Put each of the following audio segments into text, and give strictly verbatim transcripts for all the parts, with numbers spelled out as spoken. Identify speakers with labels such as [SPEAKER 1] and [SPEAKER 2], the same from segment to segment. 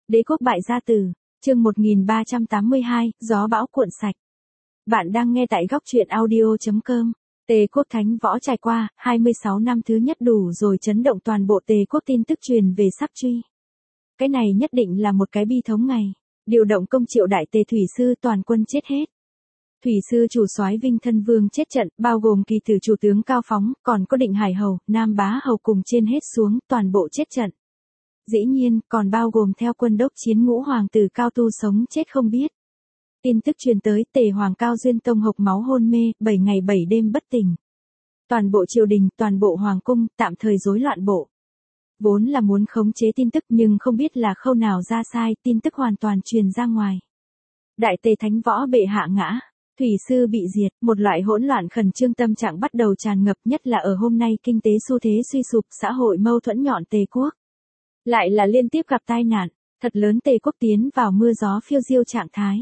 [SPEAKER 1] Đế quốc bại gia tử, chương một nghìn ba trăm tám mươi hai, gió bão cuộn sạch. Bạn đang nghe tại góc truyện audio chấm com. Tề quốc thánh võ trải qua, hai mươi sáu năm thứ nhất đủ rồi chấn động toàn bộ Tề quốc, tin tức truyền về sắp truy. Cái này nhất định là một cái bi thống ngày. Điều động công triệu đại Tề thủy sư toàn quân chết hết. Thủy sư chủ soái Vinh Thân Vương chết trận, bao gồm kỳ tử chủ tướng Cao Phóng, còn có Định Hải Hầu, Nam Bá Hầu cùng trên hết xuống, toàn bộ chết trận. Dĩ nhiên, còn bao gồm theo quân đốc chiến ngũ hoàng tử Cao Tu sống chết không biết. Tin tức truyền tới, Tề Hoàng Cao Duyên Tông hộc máu hôn mê, bảy ngày bảy đêm bất tỉnh. Toàn bộ triều đình, toàn bộ hoàng cung, tạm thời rối loạn bộ. Vốn là muốn khống chế tin tức nhưng không biết là khâu nào ra sai, tin tức hoàn toàn truyền ra ngoài. Đại Tề Thánh Võ bệ hạ ngã, thủy sư bị diệt, một loại hỗn loạn khẩn trương tâm trạng bắt đầu tràn ngập, nhất là ở hôm nay kinh tế xu thế suy sụp, xã hội mâu thuẫn nhọn Tề quốc. Lại là liên tiếp gặp tai nạn, thật lớn, Tề quốc tiến vào mưa gió phiêu diêu trạng thái.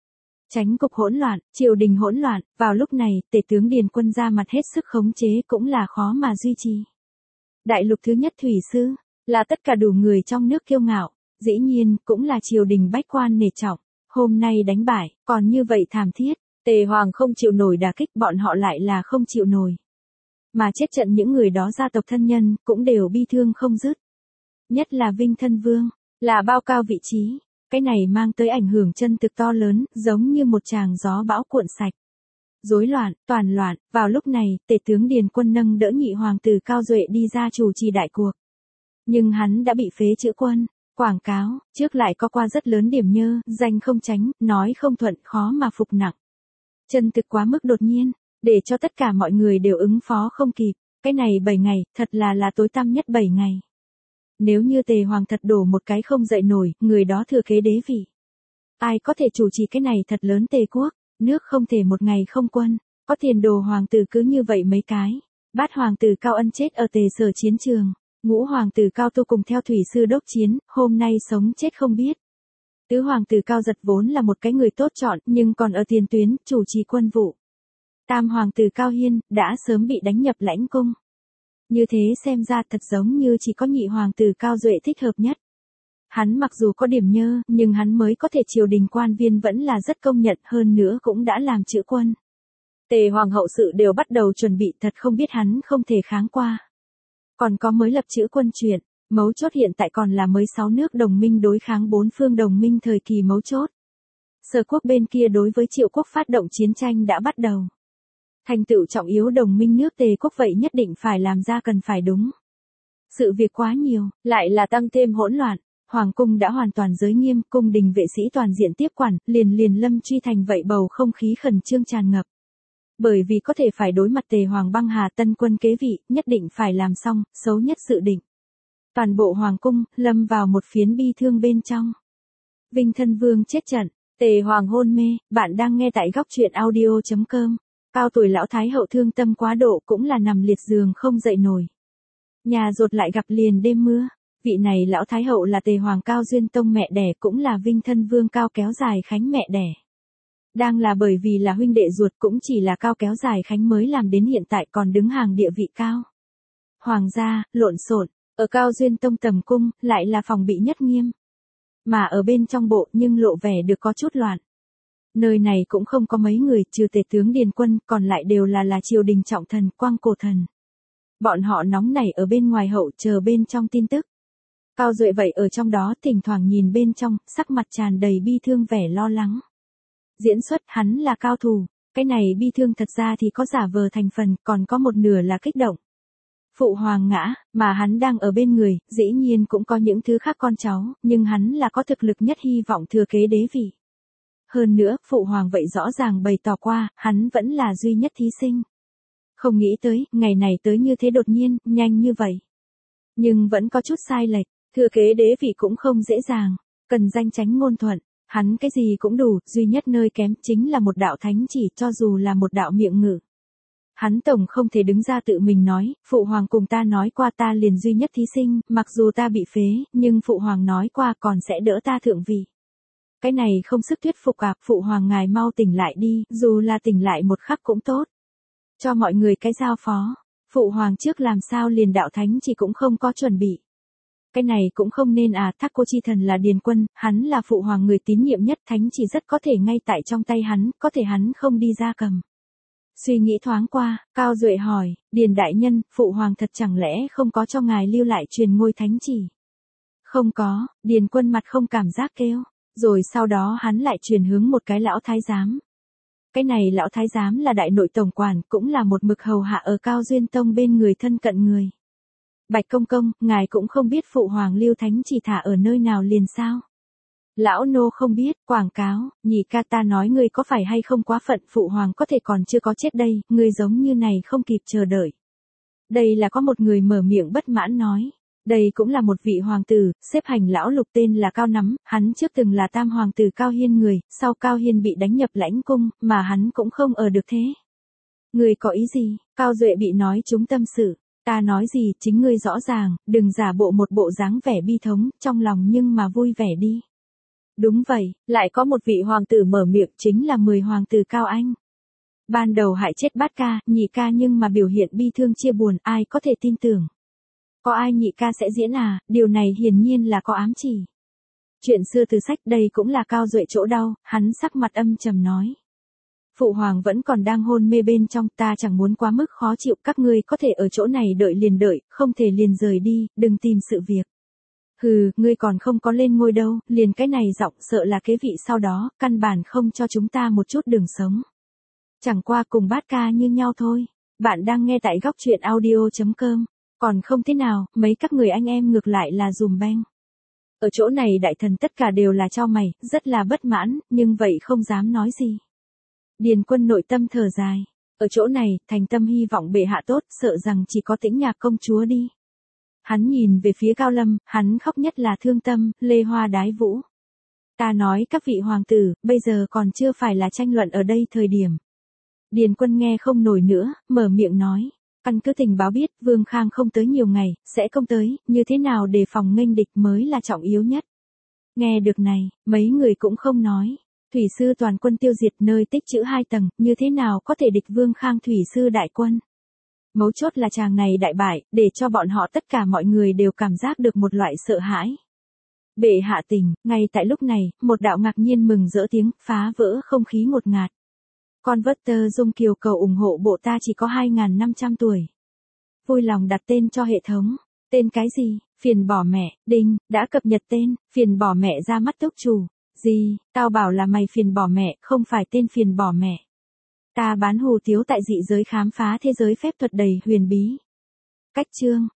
[SPEAKER 1] Chánh cục hỗn loạn, triều đình hỗn loạn, vào lúc này, Tề tướng Điền Quân ra mặt hết sức khống chế cũng là khó mà duy trì. Đại lục thứ nhất thủy sư, là tất cả đủ người trong nước kiêu ngạo, dĩ nhiên, cũng là triều đình bách quan nể trọng, hôm nay đánh bại, còn như vậy thảm thiết, Tề Hoàng không chịu nổi đả kích, bọn họ lại là không chịu nổi. Mà chết trận những người đó gia tộc thân nhân, cũng đều bi thương không dứt. Nhất là Vinh Thân Vương, là bao cao vị trí, cái này mang tới ảnh hưởng chân thực to lớn, giống như một tràng gió bão cuộn sạch. Rối loạn, toàn loạn, vào lúc này, Tề tướng Điền Quân nâng đỡ nhị hoàng tử Cao Duệ đi ra chủ trì đại cuộc. Nhưng hắn đã bị phế chữ quân, quảng cáo, trước lại có qua rất lớn điểm nhơ, danh không tránh, nói không thuận, khó mà phục nặng. Chân thực quá mức đột nhiên, để cho tất cả mọi người đều ứng phó không kịp, cái này bảy ngày, thật là là tối tăm nhất bảy ngày. Nếu như Tề Hoàng thật đổ một cái không dậy nổi, người đó thừa kế đế vị. Ai có thể chủ trì cái này thật lớn Tề quốc, nước không thể một ngày không quân, có tiền đồ hoàng tử cứ như vậy mấy cái. Bát hoàng tử Cao Ân chết ở Tề Sở chiến trường, ngũ hoàng tử Cao Tu cùng theo thủy sư đốc chiến, hôm nay sống chết không biết. Tứ hoàng tử Cao Giật vốn là một cái người tốt chọn, nhưng còn ở tiền tuyến, chủ trì quân vụ. Tam hoàng tử Cao Hiên, đã sớm bị đánh nhập lãnh cung. Như thế xem ra thật giống như chỉ có nhị hoàng tử Cao Duệ thích hợp nhất. Hắn mặc dù có điểm nhơ, nhưng hắn mới có thể triều đình quan viên vẫn là rất công nhận, hơn nữa cũng đã làm chữ quân. Tề hoàng hậu sự đều bắt đầu chuẩn bị, thật không biết hắn không thể kháng qua. Còn có mới lập chữ quân chuyện, mấu chốt hiện tại còn là mới sáu nước đồng minh đối kháng bốn phương đồng minh thời kỳ mấu chốt. Sở quốc bên kia đối với Triệu quốc phát động chiến tranh đã bắt đầu. Thành tựu trọng yếu đồng minh nước Tề quốc vậy nhất định phải làm ra cần phải đúng. Sự việc quá nhiều, lại là tăng thêm hỗn loạn, hoàng cung đã hoàn toàn giới nghiêm, cung đình vệ sĩ toàn diện tiếp quản, liền liền lâm truy thành vậy bầu không khí khẩn trương tràn ngập. Bởi vì có thể phải đối mặt Tề Hoàng băng hà tân quân kế vị, nhất định phải làm xong, xấu nhất sự định. Toàn bộ hoàng cung, lâm vào một phiến bi thương bên trong. Vinh Thân Vương chết trận, Tề Hoàng hôn mê, bạn đang nghe tại góc truyện audio chấm com. Cao tuổi lão thái hậu thương tâm quá độ cũng là nằm liệt giường không dậy nổi. Nhà rột lại gặp liền đêm mưa, vị này lão thái hậu là Tề Hoàng Cao Duyên Tông mẹ đẻ, cũng là Vinh Thân Vương Cao Kéo Dài Khánh mẹ đẻ. Đang là bởi vì là huynh đệ ruột, cũng chỉ là Cao Kéo Dài Khánh mới làm đến hiện tại còn đứng hàng địa vị cao. Hoàng gia, lộn xộn, ở Cao Duyên Tông tầm cung, lại là phòng bị nhất nghiêm. Mà ở bên trong bộ nhưng lộ vẻ được có chút loạn. Nơi này cũng không có mấy người, trừ Tề tướng Điền Quân, còn lại đều là là triều đình trọng thần, quang cổ thần. Bọn họ nóng nảy ở bên ngoài hậu chờ bên trong tin tức. Cao Duệ vậy ở trong đó thỉnh thoảng nhìn bên trong, sắc mặt tràn đầy bi thương vẻ lo lắng. Diễn xuất hắn là cao thủ, cái này bi thương thật ra thì có giả vờ thành phần, còn có một nửa là kích động. Phụ hoàng ngã, mà hắn đang ở bên người, dĩ nhiên cũng có những thứ khác con cháu, nhưng hắn là có thực lực nhất hy vọng thừa kế đế vị. Hơn nữa, phụ hoàng vậy rõ ràng bày tỏ qua, hắn vẫn là duy nhất thí sinh. Không nghĩ tới, ngày này tới như thế đột nhiên, nhanh như vậy. Nhưng vẫn có chút sai lệch, thừa kế đế vị cũng không dễ dàng, cần danh chánh ngôn thuận, hắn cái gì cũng đủ, duy nhất nơi kém chính là một đạo thánh chỉ, cho dù là một đạo miệng ngữ. Hắn tổng không thể đứng ra tự mình nói, phụ hoàng cùng ta nói qua ta liền duy nhất thí sinh, mặc dù ta bị phế, nhưng phụ hoàng nói qua còn sẽ đỡ ta thượng vị. Cái này không sức thuyết phục à, phụ hoàng ngài mau tỉnh lại đi, dù là tỉnh lại một khắc cũng tốt. Cho mọi người cái giao phó, phụ hoàng trước làm sao liền đạo thánh chỉ cũng không có chuẩn bị. Cái này cũng không nên à, Thác Cô Chi Thần là Điền Quân, hắn là phụ hoàng người tín nhiệm nhất, thánh chỉ rất có thể ngay tại trong tay hắn, có thể hắn không đi ra cầm. Suy nghĩ thoáng qua, Cao Duệ hỏi, Điền đại nhân, phụ hoàng thật chẳng lẽ không có cho ngài lưu lại truyền ngôi thánh chỉ? Không có, Điền Quân mặt không cảm giác kêu, rồi sau đó hắn lại truyền hướng một cái lão thái giám. Cái này lão thái giám là đại nội tổng quản, cũng là một mực hầu hạ ở Cao Duyên Tông bên người thân cận người. Bạch công công, ngài cũng không biết phụ hoàng lưu thánh chỉ thả ở nơi nào liền sao? Lão nô không biết, quảng cáo, nhị ca ta nói ngươi có phải hay không quá phận, phụ hoàng có thể còn chưa có chết đây, ngươi giống như này không kịp chờ đợi. Đây là có một người mở miệng bất mãn nói. Đây cũng là một vị hoàng tử, xếp hành lão lục tên là Cao Nắm, hắn trước từng là tam hoàng tử Cao Hiên người, sau Cao Hiên bị đánh nhập lãnh cung, mà hắn cũng không ở được thế. Ngươi có ý gì? Cao Duệ bị nói trúng tâm sự. Ta nói gì, chính ngươi rõ ràng, đừng giả bộ một bộ dáng vẻ bi thống, trong lòng nhưng mà vui vẻ đi. Đúng vậy, lại có một vị hoàng tử mở miệng, chính là mười hoàng tử Cao Anh. Ban đầu hại chết bát ca, nhị ca nhưng mà biểu hiện bi thương chia buồn, ai có thể tin tưởng. Có ai nhị ca sẽ diễn à, điều này hiển nhiên là có ám chỉ. Chuyện xưa từ sách, đây cũng là Cao Duệ chỗ đau, hắn sắc mặt âm trầm nói. Phụ hoàng vẫn còn đang hôn mê bên trong, ta chẳng muốn quá mức khó chịu, các ngươi có thể ở chỗ này đợi liền đợi, không thể liền rời đi, đừng tìm sự việc. Hừ, ngươi còn không có lên ngôi đâu, liền cái này giọng sợ là kế vị sau đó, căn bản không cho chúng ta một chút đường sống. Chẳng qua cùng bát ca như nhau thôi. Bạn đang nghe tại góc truyện audio chấm com. Còn không thế nào, mấy các người anh em ngược lại là dùm beng. Ở chỗ này đại thần tất cả đều là cho mày, rất là bất mãn, nhưng vậy không dám nói gì. Điền Quân nội tâm thở dài. Ở chỗ này, thành tâm hy vọng bệ hạ tốt, sợ rằng chỉ có Tĩnh Nhạc công chúa đi. Hắn nhìn về phía Cao Lâm, hắn khóc nhất là thương tâm, lê hoa đái vũ. Ta nói các vị hoàng tử, bây giờ còn chưa phải là tranh luận ở đây thời điểm. Điền Quân nghe không nổi nữa, mở miệng nói. Căn cứ tình báo biết, Vương Khang không tới nhiều ngày, sẽ không tới, như thế nào để phòng nghênh địch mới là trọng yếu nhất. Nghe được này, mấy người cũng không nói. Thủy sư toàn quân tiêu diệt nơi tích trữ hai tầng, như thế nào có thể địch Vương Khang thủy sư đại quân. Mấu chốt là chàng này đại bại, để cho bọn họ tất cả mọi người đều cảm giác được một loại sợ hãi. Bệ hạ tình, ngay tại lúc này, một đạo ngạc nhiên mừng rỡ tiếng, phá vỡ không khí ngột ngạt. Converter Dung Kiều cầu ủng hộ bộ ta chỉ có hai nghìn năm trăm tuổi. Vui lòng đặt tên cho hệ thống. Tên cái gì? Phiền bỏ mẹ, đinh, đã cập nhật tên, phiền bỏ mẹ ra mắt túc chủ. Gì, tao bảo là mày phiền bỏ mẹ, không phải tên phiền bỏ mẹ. Ta bán hù tiếu tại dị giới khám phá thế giới phép thuật đầy huyền bí. Cách chương.